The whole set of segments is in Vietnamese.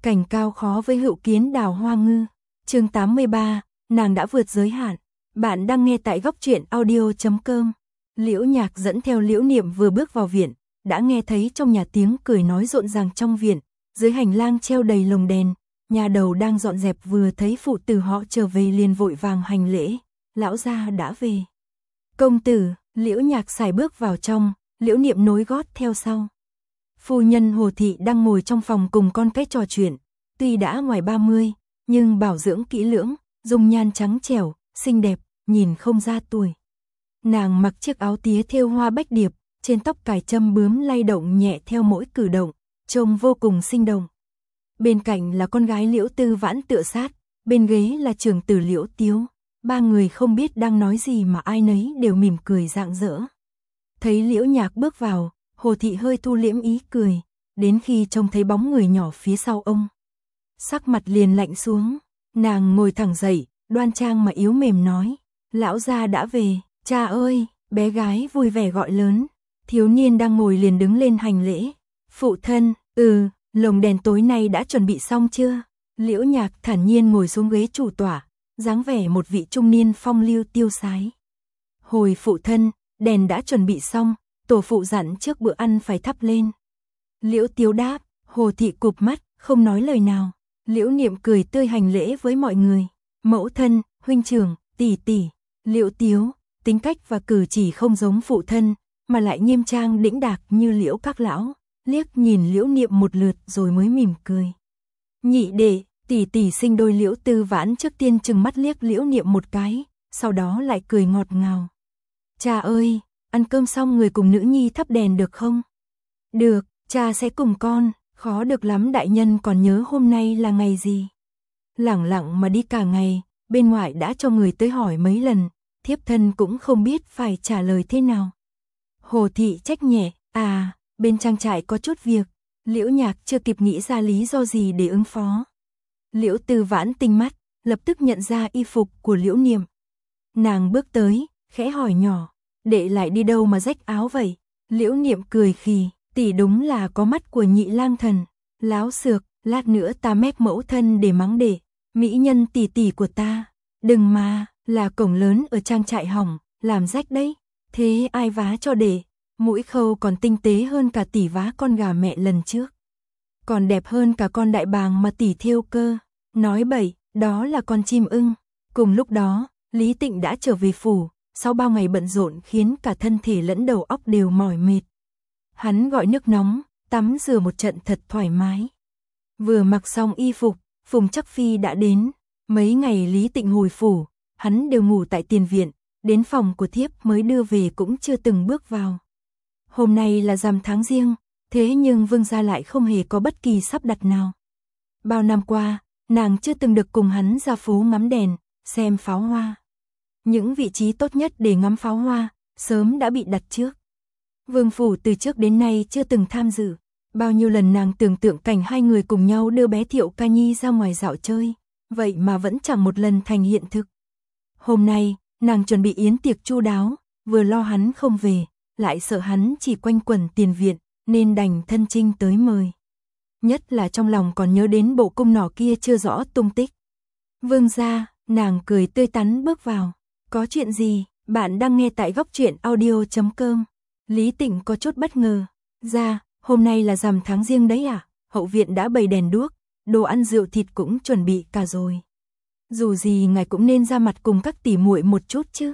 Cảnh cao khó với hữu kiến đào hoa ngư. Chương 83, nàng đã vượt giới hạn. Bạn đang nghe tại góc truyện audio.com. Liễu Nhạc dẫn theo Liễu Niệm vừa bước vào viện, đã nghe thấy trong nhà tiếng cười nói rộn ràng trong viện, dưới hành lang treo đầy lồng đèn, nhà đầu đang dọn dẹp vừa thấy phụ tử họ trở về liền vội vàng hành lễ, lão gia đã về. Công tử, Liễu Nhạc sải bước vào trong, Liễu Niệm nối gót theo sau. Phu nhân Hồ Thị đang ngồi trong phòng cùng con cái trò chuyện, tuy đã ngoài 30, nhưng bảo dưỡng kỹ lưỡng, dung nhan trắng trẻo, xinh đẹp, nhìn không ra tuổi. Nàng mặc chiếc áo tía thêu hoa bách điệp, trên tóc cài châm bướm lay động nhẹ theo mỗi cử động, trông vô cùng sinh động. Bên cạnh là con gái Liễu Tư Vãn tựa sát, bên ghế là trưởng tử Liễu Tiếu. Ba người không biết đang nói gì mà ai nấy đều mỉm cười rạng rỡ. Thấy Liễu Nhạc bước vào, Hồ Thị hơi thu liễm ý cười, đến khi trông thấy bóng người nhỏ phía sau ông, sắc mặt liền lạnh xuống. Nàng ngồi thẳng dậy, đoan trang mà yếu mềm nói, lão gia đã về. Cha ơi, bé gái vui vẻ gọi lớn. Thiếu niên đang ngồi liền đứng lên hành lễ. Phụ thân, lồng đèn tối nay đã chuẩn bị xong chưa? Liễu Nhạc thản nhiên ngồi xuống ghế chủ tọa, dáng vẻ một vị trung niên phong lưu tiêu sái. Hồi phụ thân, đèn đã chuẩn bị xong, tổ phụ dặn trước bữa ăn phải thắp lên. Liễu Tiếu đáp. Hồ Thị cụp mắt, không nói lời nào. Liễu Niệm cười tươi hành lễ với mọi người. Mẫu thân, huynh trưởng, tỷ tỷ. Liễu Tiếu, tính cách và cử chỉ không giống phụ thân, mà lại nghiêm trang đĩnh đạc như Liễu các lão, liếc nhìn Liễu Niệm một lượt rồi mới mỉm cười. Nhị đệ, tỷ tỷ sinh đôi. Liễu Tư Vãn trước tiên trừng mắt liếc Liễu Niệm một cái, sau đó lại cười ngọt ngào. Cha ơi, ăn cơm xong người cùng nữ nhi thắp đèn được không? Được, cha sẽ cùng con, khó được lắm đại nhân còn nhớ hôm nay là ngày gì. Lẳng lặng mà đi cả ngày, bên ngoài đã cho người tới hỏi mấy lần, thiếp thân cũng không biết phải trả lời thế nào. Hồ Thị trách nhẹ, bên trang trại có chút việc. Liễu Nhạc chưa kịp nghĩ ra lý do gì để ứng phó. Liễu Tư Vãn tinh mắt, lập tức nhận ra y phục của Liễu Niệm. Nàng bước tới, khẽ hỏi nhỏ, đệ lại đi đâu mà rách áo vậy? Liễu Niệm cười khì, tỷ đúng là có mắt của nhị lang thần. Láo xược, lát nữa ta mép mẫu thân để mắng đệ. Mỹ nhân tỷ tỷ của ta, đừng mà, là cổng lớn ở trang trại hỏng, làm rách đấy. Thế ai vá cho đệ? Mũi khâu còn tinh tế hơn cả tỷ vá con gà mẹ lần trước. Còn đẹp hơn cả con đại bàng mà tỷ thêu cơ. Nói bậy, đó là con chim ưng. Cùng lúc đó, Lý Tịnh đã trở về phủ, sau bao ngày bận rộn khiến cả thân thể lẫn đầu óc đều mỏi mệt. Hắn gọi nước nóng, tắm rửa một trận thật thoải mái. Vừa mặc xong y phục, Phùng Trắc Phi đã đến. Mấy ngày Lý Tịnh hồi phủ, hắn đều ngủ tại tiền viện, đến phòng của thiếp mới đưa về cũng chưa từng bước vào. Hôm nay là rằm tháng Giêng, thế nhưng Vương gia lại không hề có bất kỳ sắp đặt nào. Bao năm qua, nàng chưa từng được cùng hắn ra phố ngắm đèn, xem pháo hoa. Những vị trí tốt nhất để ngắm pháo hoa, sớm đã bị đặt trước. Vương phủ từ trước đến nay chưa từng tham dự. Bao nhiêu lần nàng tưởng tượng cảnh hai người cùng nhau đưa bé Thiệu Ca Nhi ra ngoài dạo chơi, vậy mà vẫn chẳng một lần thành hiện thực. Hôm nay, nàng chuẩn bị yến tiệc chu đáo, vừa lo hắn không về, lại sợ hắn chỉ quanh quẩn tiền viện, nên đành thân chinh tới mời. Nhất là trong lòng còn nhớ đến bộ cung nỏ kia chưa rõ tung tích. Vương gia, nàng cười tươi tắn bước vào. Có chuyện gì? Bạn đang nghe tại góc truyện audio.com. Lý Tịnh có chút bất ngờ. Ra, hôm nay là rằm tháng Giêng đấy à? Hậu viện đã bày đèn đuốc, đồ ăn rượu thịt cũng chuẩn bị cả rồi. Dù gì ngài cũng nên ra mặt cùng các tỷ muội một chút chứ.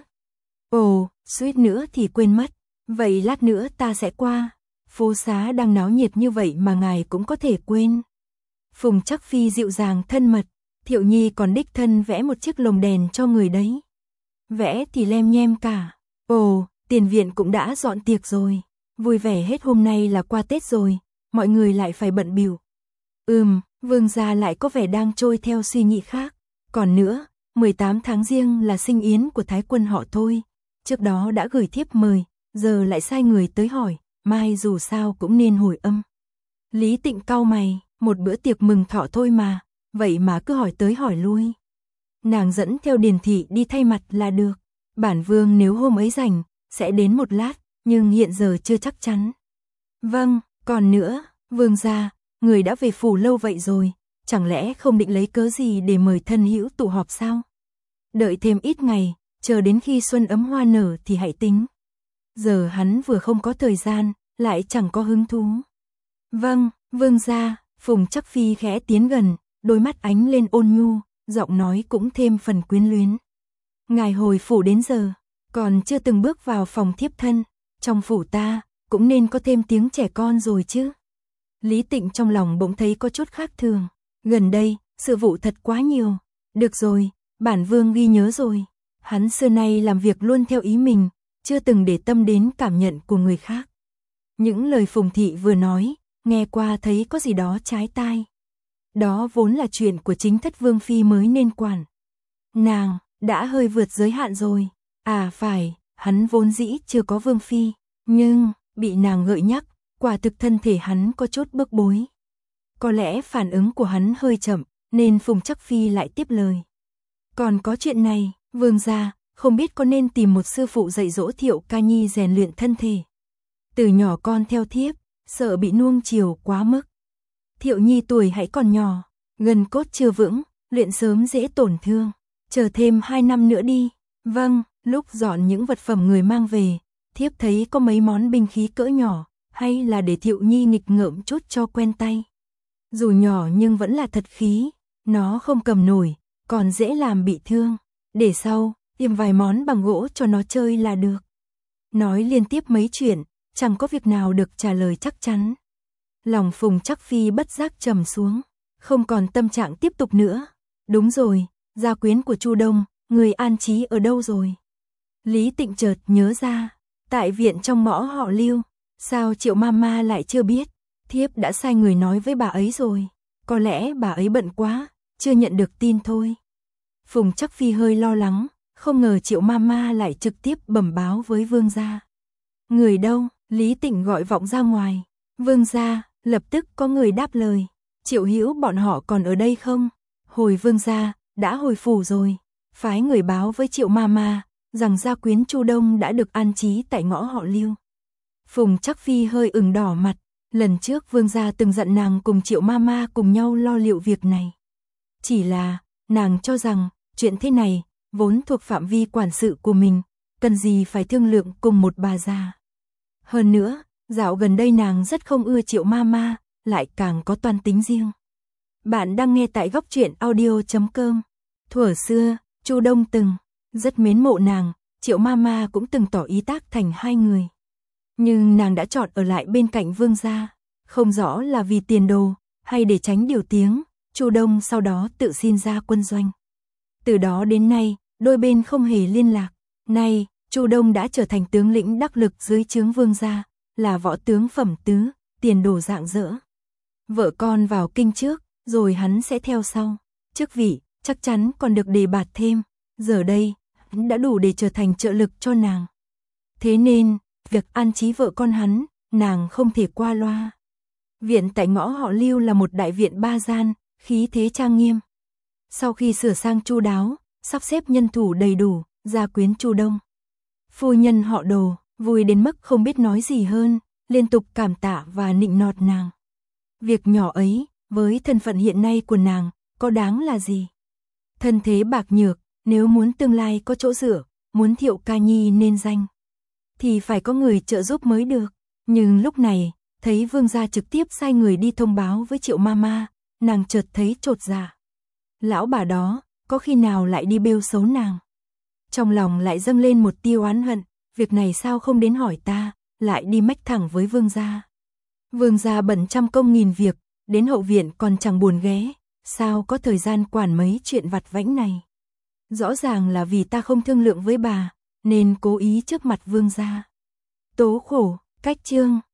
Ồ, suýt nữa thì quên mất. Vậy lát nữa ta sẽ qua. Phố xá đang náo nhiệt như vậy mà ngài cũng có thể quên. Phùng Trắc Phi dịu dàng thân mật, Thiệu Nhi còn đích thân vẽ một chiếc lồng đèn cho người đấy. Vẽ thì lem nhem cả. Ồ, tiền viện cũng đã dọn tiệc rồi. Vui vẻ hết hôm nay là qua Tết rồi, mọi người lại phải bận bịu. Vương gia lại có vẻ đang trôi theo suy nghĩ khác. Còn nữa, 18 tháng Giêng là sinh yến của Thái quân họ Thôi. Trước đó đã gửi thiếp mời, giờ lại sai người tới hỏi, mai dù sao cũng nên hồi âm. Lý Tịnh cau mày, một bữa tiệc mừng thọ thôi mà, vậy mà cứ hỏi tới hỏi lui. Nàng dẫn theo Điền thị đi thay mặt là được. Bản vương nếu hôm ấy rảnh, sẽ đến một lát, nhưng hiện giờ chưa chắc chắn. Vâng, còn nữa, vương gia, người đã về phủ lâu vậy rồi, chẳng lẽ không định lấy cớ gì để mời thân hữu tụ họp sao? Đợi thêm ít ngày, chờ đến khi xuân ấm hoa nở thì hãy tính. Giờ hắn vừa không có thời gian, lại chẳng có hứng thú. Vâng, vương gia. Phùng Trắc Phi khẽ tiến gần, đôi mắt ánh lên ôn nhu, giọng nói cũng thêm phần quyến luyến. Ngài hồi phủ đến giờ, còn chưa từng bước vào phòng thiếp thân, trong phủ ta, cũng nên có thêm tiếng trẻ con rồi chứ. Lý Tịnh trong lòng bỗng thấy có chút khác thường, gần đây, sự vụ thật quá nhiều. Được rồi, bản vương ghi nhớ rồi. Hắn xưa nay làm việc luôn theo ý mình, chưa từng để tâm đến cảm nhận của người khác. Những lời Phùng Thị vừa nói, nghe qua thấy có gì đó trái tai. Đó vốn là chuyện của chính thất vương phi mới nên quản. Nàng đã hơi vượt giới hạn rồi. À phải, hắn vốn dĩ chưa có vương phi, nhưng bị nàng gợi nhắc, quả thực thân thể hắn có chút bức bối. Có lẽ phản ứng của hắn hơi chậm, nên Phùng Trắc Phi lại tiếp lời. Còn có chuyện này, vương gia, không biết có nên tìm một sư phụ dạy dỗ Thiệu Ca Nhi rèn luyện thân thể. Từ nhỏ con theo thiếp, sợ bị nuông chiều quá mức. Thiệu Nhi tuổi hãy còn nhỏ, gân cốt chưa vững, luyện sớm dễ tổn thương. Chờ thêm 2 năm nữa đi. Vâng, lúc dọn những vật phẩm người mang về, thiếp thấy có mấy món binh khí cỡ nhỏ, hay là để Thiệu Nhi nghịch ngợm chút cho quen tay. Dù nhỏ nhưng vẫn là thật khí, nó không cầm nổi, còn dễ làm bị thương. Để sau, tìm vài món bằng gỗ cho nó chơi là được. Nói liên tiếp mấy chuyện, chẳng có việc nào được trả lời chắc chắn. Lòng Phùng Trắc Phi bất giác trầm xuống, không còn tâm trạng tiếp tục nữa. Đúng rồi, gia quyến của Chu Đông, người an trí ở đâu rồi? Lý Tịnh chợt nhớ ra, tại viện trong mõ họ Lưu. Sao Triệu Mama lại chưa biết? Thiếp đã sai người nói với bà ấy rồi. Có lẽ bà ấy bận quá, chưa nhận được tin thôi. Phùng Trắc Phi hơi lo lắng, không ngờ Triệu Mama lại trực tiếp bẩm báo với vương gia. Người đâu? Lý Tịnh gọi vọng ra ngoài. Vương gia, lập tức có người đáp lời. Triệu Hữu bọn họ còn ở đây không? Hồi vương gia, đã hồi phủ rồi. Phái người báo với Triệu Mama rằng gia quyến Chu Đông đã được an trí tại ngõ họ Lưu. Phùng Trắc Phi hơi ửng đỏ mặt, lần trước vương gia từng dặn nàng cùng Triệu Mama cùng nhau lo liệu việc này. Chỉ là, nàng cho rằng, chuyện thế này, vốn thuộc phạm vi quản sự của mình, cần gì phải thương lượng cùng một bà già. Hơn nữa, dạo gần đây nàng rất không ưa Triệu Mama, lại càng có toan tính riêng. Bạn đang nghe tại góc truyện audio.com. Thuở xưa, Chu Đông từng rất mến mộ nàng, Triệu Mama cũng từng tỏ ý tác thành hai người. Nhưng nàng đã chọn ở lại bên cạnh vương gia, không rõ là vì tiền đồ, hay để tránh điều tiếng, Chu Đông sau đó tự xin ra quân doanh. Từ đó đến nay, đôi bên không hề liên lạc. Nay, Chu Đông đã trở thành tướng lĩnh đắc lực dưới trướng vương gia, là võ tướng phẩm tứ, tiền đồ rạng rỡ. Vợ con vào kinh trước, rồi hắn sẽ theo sau. Chức vị, chắc chắn còn được đề bạt thêm. Giờ đây, hắn đã đủ để trở thành trợ lực cho nàng. Thế nên, việc an trí vợ con hắn, nàng không thể qua loa. Viện tại ngõ họ Lưu là một đại viện 3 gian, khí thế trang nghiêm. Sau khi sửa sang chu đáo, sắp xếp nhân thủ đầy đủ, gia quyến Chu Đông. Phu nhân họ Đồ, vui đến mức không biết nói gì hơn, liên tục cảm tạ và nịnh nọt nàng. Việc nhỏ ấy, với thân phận hiện nay của nàng, có đáng là gì? Thân thế bạc nhược, nếu muốn tương lai có chỗ dựa, muốn Thiệu Ca Nhi nên danh, thì phải có người trợ giúp mới được. Nhưng lúc này, thấy vương gia trực tiếp sai người đi thông báo với Triệu Mama, nàng chợt thấy chột dạ. Lão bà đó, có khi nào lại đi bêu xấu nàng? Trong lòng lại dâng lên một tia oán hận, việc này sao không đến hỏi ta, lại đi mách thẳng với vương gia. Vương gia bận trăm công nghìn việc, đến hậu viện còn chẳng buồn ghé, sao có thời gian quản mấy chuyện vặt vãnh này. Rõ ràng là vì ta không thương lượng với bà, nên cố ý trước mặt vương gia. Tố khổ, cách chương.